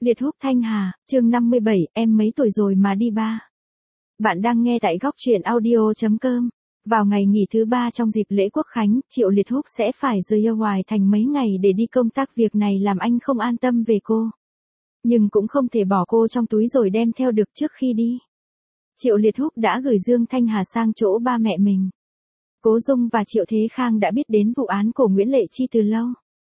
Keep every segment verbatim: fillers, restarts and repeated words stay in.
Liệt Húc Thanh Hà, chương năm mươi bảy, em mấy tuổi rồi mà đi ba. Bạn đang nghe tại góc truyện audio.com. Vào ngày nghỉ thứ ba trong dịp lễ Quốc Khánh, Triệu Liệt Húc sẽ phải rời Hoài Thành mấy ngày để đi công tác, việc này làm anh không an tâm về cô. Nhưng cũng không thể bỏ cô trong túi rồi đem theo được trước khi đi. Triệu Liệt Húc đã gửi Dương Thanh Hà sang chỗ ba mẹ mình. Cố Dung và Triệu Thế Khang đã biết đến vụ án của Nguyễn Lệ Chi từ lâu.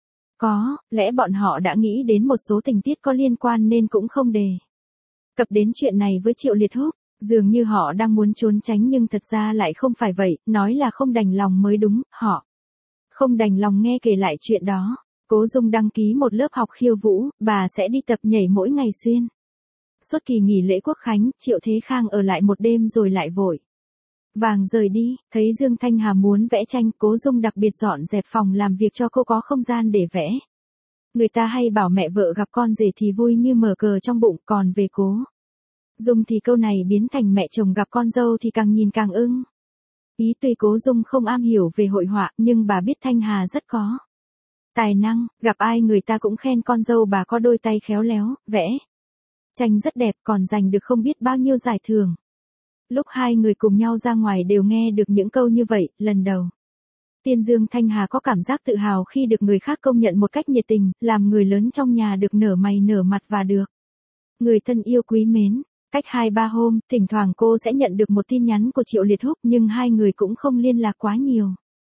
Có lẽ bọn họ đã nghĩ đến một số tình tiết có liên quan nên cũng không đề cập đến chuyện này với Triệu Liệt Húc. Dường như họ đang muốn trốn tránh nhưng thật ra lại không phải vậy, nói là không đành lòng mới đúng, họ không đành lòng nghe kể lại chuyện đó. Cố Dung đăng ký một lớp học khiêu vũ, bà sẽ đi tập nhảy mỗi ngày xuyên. Suốt kỳ nghỉ lễ Quốc Khánh, Triệu Thế Khang ở lại một đêm rồi lại vội vàng rời đi. Thấy Dương Thanh Hà muốn vẽ tranh, Cố Dung đặc biệt dọn dẹp phòng làm việc cho cô có không gian để vẽ. Người ta hay bảo mẹ vợ gặp con rể thì vui như mở cờ trong bụng, còn về Cố Dung thì câu này biến thành mẹ chồng gặp con dâu thì càng nhìn càng ưng ý. Tuy Cố Dung không am hiểu về hội họa, nhưng bà biết Thanh Hà rất có tài năng, gặp ai người ta cũng khen con dâu bà có đôi tay khéo léo, vẽ tranh rất đẹp, còn giành được không biết bao nhiêu giải thưởng. Lúc hai người cùng nhau ra ngoài đều nghe được những câu như vậy, lần đầu tiên Dương Thanh Hà có cảm giác tự hào khi được người khác công nhận một cách nhiệt tình, làm người lớn trong nhà được nở mày nở mặt và được người thân yêu quý mến. Cách hai ba hôm, thỉnh thoảng cô sẽ nhận được một tin nhắn của Triệu Liệt Húc, nhưng hai người cũng không liên lạc quá nhiều.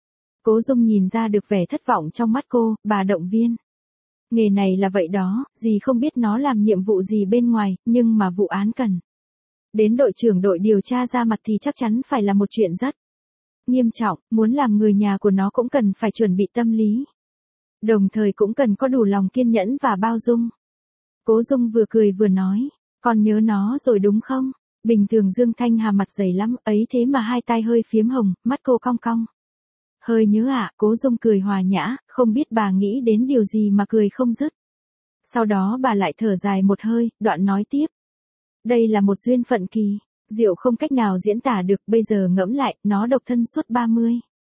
Cố Dung nhìn ra được vẻ thất vọng trong mắt cô, bà động viên. Nghề này là vậy đó, dì không biết nó làm nhiệm vụ gì bên ngoài, nhưng mà vụ án cần đến đội trưởng đội điều tra ra mặt thì chắc chắn phải là một chuyện rất nghiêm trọng, muốn làm người nhà của nó cũng cần phải chuẩn bị tâm lý. Đồng thời cũng cần có đủ lòng kiên nhẫn và bao dung. Cố Dung vừa cười vừa nói, con nhớ nó rồi đúng không? Bình thường Dương Thanh Hà mặt dày lắm, ấy thế mà hai tay hơi phiếm hồng, mắt cô cong cong. Hơi nhớ ạ, à? Cố Dung cười hòa nhã, không biết bà nghĩ đến điều gì mà cười không dứt. Sau đó bà lại thở dài một hơi, đoạn nói tiếp. Đây là một duyên phận kỳ diệu không cách nào diễn tả được, bây giờ ngẫm lại, nó độc thân suốt ba mươi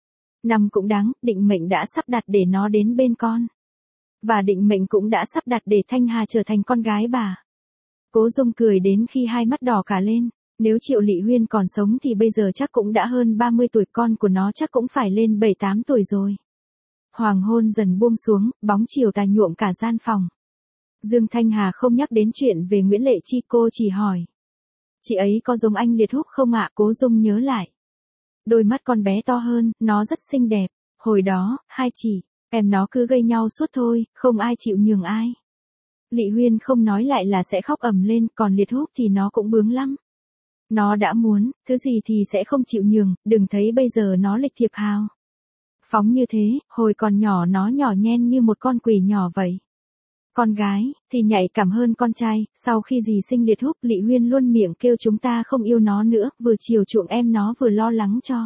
năm cũng đáng, định mệnh đã sắp đặt để nó đến bên con. Và định mệnh cũng đã sắp đặt để Thanh Hà trở thành con gái bà. Cố Dung cười đến khi hai mắt đỏ cả lên, nếu Triệu Lị Huyên còn sống thì bây giờ chắc cũng đã hơn ba mươi tuổi, con của nó chắc cũng phải lên bảy tám tuổi rồi. Hoàng hôn dần buông xuống, bóng chiều tà nhuộm cả gian phòng. Dương Thanh Hà không nhắc đến chuyện về Nguyễn Lệ Chi, cô chỉ hỏi. Chị ấy có giống anh Liệt Húc không ạ? Cố Dung nhớ lại. Đôi mắt con bé to hơn, nó rất xinh đẹp. Hồi đó, hai chị em nó cứ gây nhau suốt thôi, không ai chịu nhường ai. Lị Huyên không nói lại là sẽ khóc ầm lên, còn Liệt Húc thì nó cũng bướng lắm. Nó đã muốn, thứ gì thì sẽ không chịu nhường, đừng thấy bây giờ nó lịch thiệp hào phóng như thế, hồi còn nhỏ nó nhỏ nhen như một con quỷ nhỏ vậy. Con gái thì nhạy cảm hơn con trai, sau khi dì sinh Liệt Húc, Lị Huyên luôn miệng kêu chúng ta không yêu nó nữa, vừa chiều chuộng em nó vừa lo lắng cho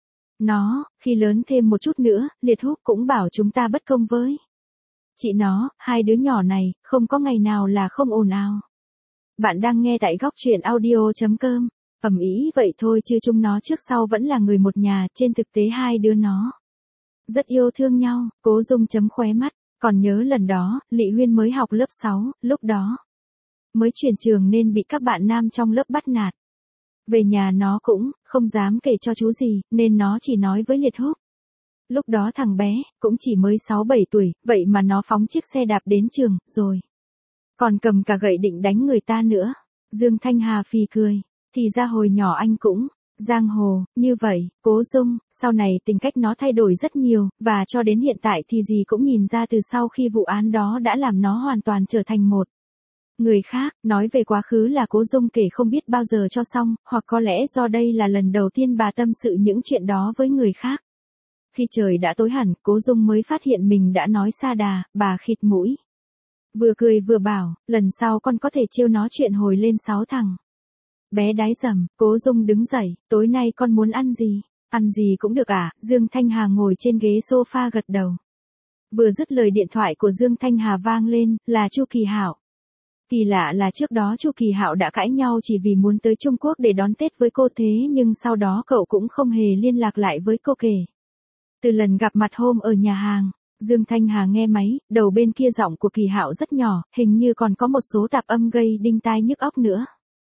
nó, khi lớn thêm một chút nữa, Liệt Húc cũng bảo chúng ta bất công với chị nó, hai đứa nhỏ này, không có ngày nào là không ồn ào. Bạn đang nghe tại góc truyện audio.com, ầm ĩ vậy thôi chứ chúng nó trước sau vẫn là người một nhà, trên thực tế hai đứa nó rất yêu thương nhau. Cố Dung chấm khóe mắt, còn nhớ lần đó, Lị Huyên mới học lớp sáu, lúc đó mới chuyển trường nên bị các bạn nam trong lớp bắt nạt. Về nhà nó cũng không dám kể cho chú gì, nên nó chỉ nói với Liệt Húc. Lúc đó thằng bé cũng chỉ mới sáu bảy tuổi, vậy mà nó phóng chiếc xe đạp đến trường, rồi còn cầm cả gậy định đánh người ta nữa. Dương Thanh Hà phì cười, thì ra hồi nhỏ anh cũng giang hồ như vậy. Cố Dung, sau này tính cách nó thay đổi rất nhiều, và cho đến hiện tại thì dì cũng nhìn ra từ sau khi vụ án đó đã làm nó hoàn toàn trở thành một người khác. Nói về quá khứ là Cố Dung kể không biết bao giờ cho xong, hoặc có lẽ do đây là lần đầu tiên bà tâm sự những chuyện đó với người khác. Khi trời đã tối hẳn, Cố Dung mới phát hiện mình đã nói sa đà, bà khịt mũi. Vừa cười vừa bảo, lần sau con có thể trêu nó chuyện hồi lên sáu thằng bé đái dầm. Cố Dung đứng dậy, tối nay con muốn ăn gì? Ăn gì cũng được à? Dương Thanh Hà ngồi trên ghế sofa gật đầu. Vừa dứt lời điện thoại của Dương Thanh Hà vang lên, là Chu Kỳ Hạo. Kỳ lạ là trước đó Chu Kỳ Hạo đã cãi nhau chỉ vì muốn tới Trung Quốc để đón Tết với cô, thế nhưng sau đó cậu cũng không hề liên lạc lại với cô kể từ lần gặp mặt hôm ở nhà hàng. Dương Thanh Hà nghe máy, đầu bên kia giọng của Kỳ Hạo rất nhỏ, hình như còn có một số tạp âm gây đinh tai nhức óc nữa.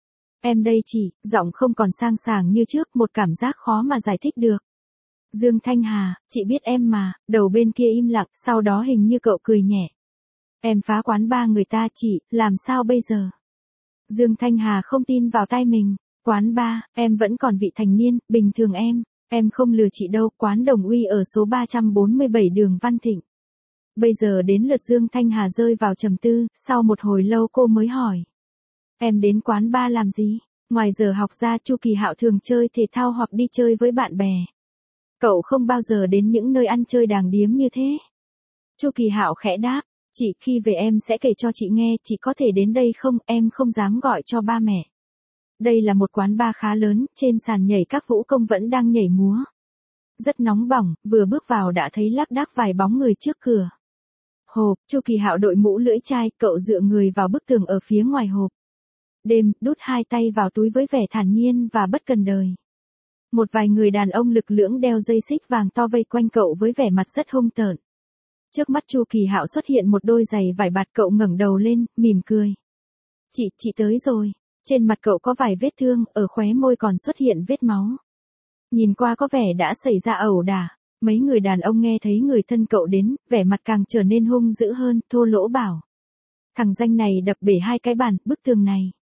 Em đây chị, giọng không còn sang sảng như trước, một cảm giác khó mà giải thích được. Dương Thanh Hà, chị biết em mà, đầu bên kia im lặng, sau đó hình như cậu cười nhẹ. Em phá quán ba người ta chị, làm sao bây giờ? Dương Thanh Hà không tin vào tai mình. Quán ba, em vẫn còn vị thành niên, bình thường em, em không lừa chị đâu, quán Đồng Uy ở số ba trăm bốn mươi bảy đường Văn Thịnh. Bây giờ đến lượt Dương Thanh Hà rơi vào trầm tư, sau một hồi lâu cô mới hỏi. Em đến quán ba làm gì? Ngoài giờ học ra Chu Kỳ Hạo thường chơi thể thao hoặc đi chơi với bạn bè. Cậu không bao giờ đến những nơi ăn chơi đàng điếm như thế. Chu Kỳ Hạo khẽ đáp, chị khi về em sẽ kể cho chị nghe, chị có thể đến đây không, em không dám gọi cho ba mẹ. Đây là một quán bar khá lớn, trên sàn nhảy các vũ công vẫn đang nhảy múa. Rất nóng bỏng, vừa bước vào đã thấy lác đác vài bóng người trước cửa. Hộp, Chu Kỳ Hạo đội mũ lưỡi chai, cậu dựa người vào bức tường ở phía ngoài hộp. Đêm, đút hai tay vào túi với vẻ thản nhiên và bất cần đời. Một vài người đàn ông lực lưỡng đeo dây xích vàng to vây quanh cậu với vẻ mặt rất hung tợn. Trước mắt Chu Kỳ Hạo xuất hiện một đôi giày vải bạt, cậu ngẩng đầu lên, mỉm cười. Chị, chị tới rồi. Trên mặt cậu có vài vết thương, ở khóe môi còn xuất hiện vết máu. Nhìn qua có vẻ đã xảy ra ẩu đả. Mấy người đàn ông nghe thấy người thân cậu đến, vẻ mặt càng trở nên hung dữ hơn, thô lỗ bảo. Thằng danh này đập bể hai cái bàn, bức tường này.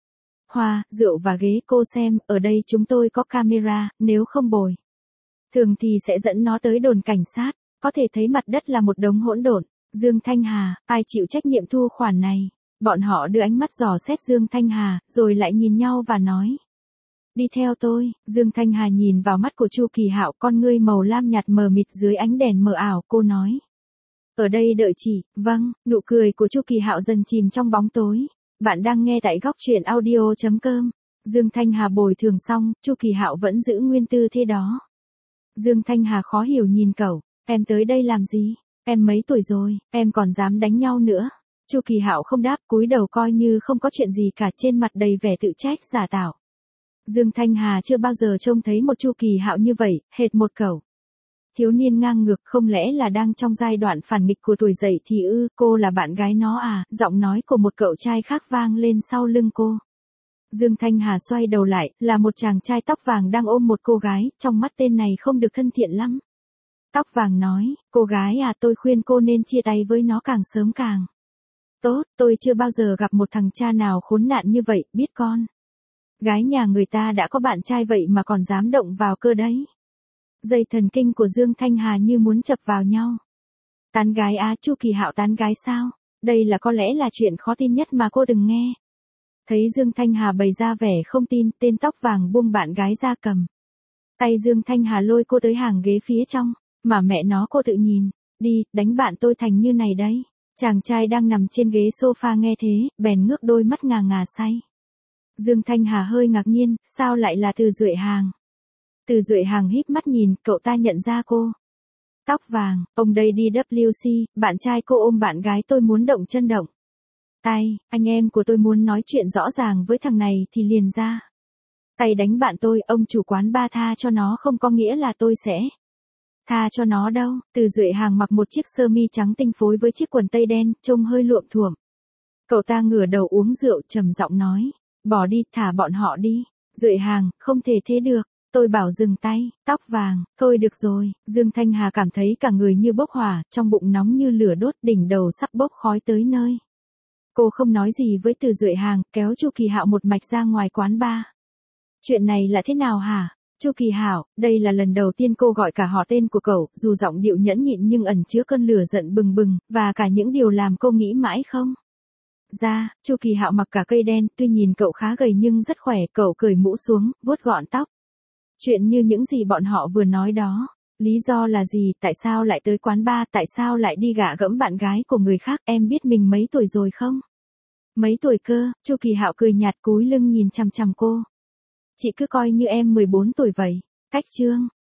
Hoa, rượu và ghế, cô xem, ở đây chúng tôi có camera, nếu không bồi. Thường thì sẽ dẫn nó tới đồn cảnh sát, có thể thấy mặt đất là một đống hỗn độn. Dương Thanh Hà, ai chịu trách nhiệm thu khoản này? Bọn họ đưa ánh mắt dò xét Dương Thanh Hà, rồi lại nhìn nhau và nói. Đi theo tôi. Dương Thanh Hà nhìn vào mắt của Chu Kỳ Hạo, con ngươi màu lam nhạt mờ mịt dưới ánh đèn mờ ảo, cô nói. Ở đây đợi chị. Vâng, nụ cười của Chu Kỳ Hạo dần chìm trong bóng tối. Bạn đang nghe tại góc truyện audio chấm com. Dương Thanh Hà bồi thường xong, Chu Kỳ Hạo vẫn giữ nguyên tư thế đó. Dương Thanh Hà khó hiểu nhìn cậu, em tới đây làm gì? Em mấy tuổi rồi, em còn dám đánh nhau nữa? Chu Kỳ Hạo không đáp, cúi đầu coi như không có chuyện gì cả, trên mặt đầy vẻ tự trách giả tạo. Dương Thanh Hà chưa bao giờ trông thấy một Chu Kỳ Hạo như vậy, hệt một cậu. Thiếu niên ngang ngược, không lẽ là đang trong giai đoạn phản nghịch của tuổi dậy thì ư? Cô là bạn gái nó à? Giọng nói của một cậu trai khác vang lên sau lưng cô. Dương Thanh Hà xoay đầu lại, là một chàng trai tóc vàng đang ôm một cô gái, trong mắt tên này không được thân thiện lắm. Tóc vàng nói, cô gái à, tôi khuyên cô nên chia tay với nó càng sớm càng tốt, tôi chưa bao giờ gặp một thằng cha nào khốn nạn như vậy, biết con. Gái nhà người ta đã có bạn trai vậy mà còn dám động vào cơ đấy. Dây thần kinh của Dương Thanh Hà như muốn chập vào nhau. Tán gái á? Chu Kỳ Hạo tán gái sao? Đây là có lẽ là chuyện khó tin nhất mà cô đừng nghe. Thấy Dương Thanh Hà bày ra vẻ không tin, tên tóc vàng buông bạn gái ra cầm. Tay Dương Thanh Hà lôi cô tới hàng ghế phía trong, mà mẹ nó cô tự nhìn, đi, đánh bạn tôi thành như này đấy. Chàng trai đang nằm trên ghế sofa nghe thế, bèn ngước đôi mắt ngà ngà say. Dương Thanh Hà hơi ngạc nhiên, sao lại là Từ Duệ Hàng? Từ Duệ Hàng híp mắt nhìn, cậu ta nhận ra cô. Tóc vàng, ông đây đi W C, bạn trai cô ôm bạn gái tôi muốn động chân động tay, anh em của tôi muốn nói chuyện rõ ràng với thằng này thì liền ra tay đánh bạn tôi, ông chủ quán ba tha cho nó không có nghĩa là tôi sẽ tha cho nó đâu. Từ Duệ Hàng mặc một chiếc sơ mi trắng tinh phối với chiếc quần tây đen, trông hơi luộm thuộm. Cậu ta ngửa đầu uống rượu, trầm giọng nói, bỏ đi, thả bọn họ đi. Duệ Hàng, không thể thế được. Tôi bảo dừng tay. Tóc vàng, thôi được rồi. Dương Thanh Hà cảm thấy cả người như bốc hỏa, trong bụng nóng như lửa đốt, đỉnh đầu sắp bốc khói tới nơi. Cô không nói gì với Từ Duệ Hàng, kéo Chu Kỳ Hạo một mạch ra ngoài quán bar. Chuyện này là thế nào hả? Chu Kỳ Hạo, đây là lần đầu tiên cô gọi cả họ tên của cậu, dù giọng điệu nhẫn nhịn nhưng ẩn chứa cơn lửa giận bừng bừng, và cả những điều làm cô nghĩ mãi không ra. Chu Kỳ Hạo mặc cả cây đen, tuy nhìn cậu khá gầy nhưng rất khỏe, cậu cởi mũ xuống, vuốt gọn tóc. Chuyện như những gì bọn họ vừa nói đó. Lý do là gì, tại sao lại tới quán bar, tại sao lại đi gạ gẫm bạn gái của người khác, em biết mình mấy tuổi rồi không? Mấy tuổi cơ? Chu Kỳ Hạo cười nhạt cúi lưng nhìn chằm chằm cô. Chị cứ coi như em mười bốn tuổi vậy. Cách chương.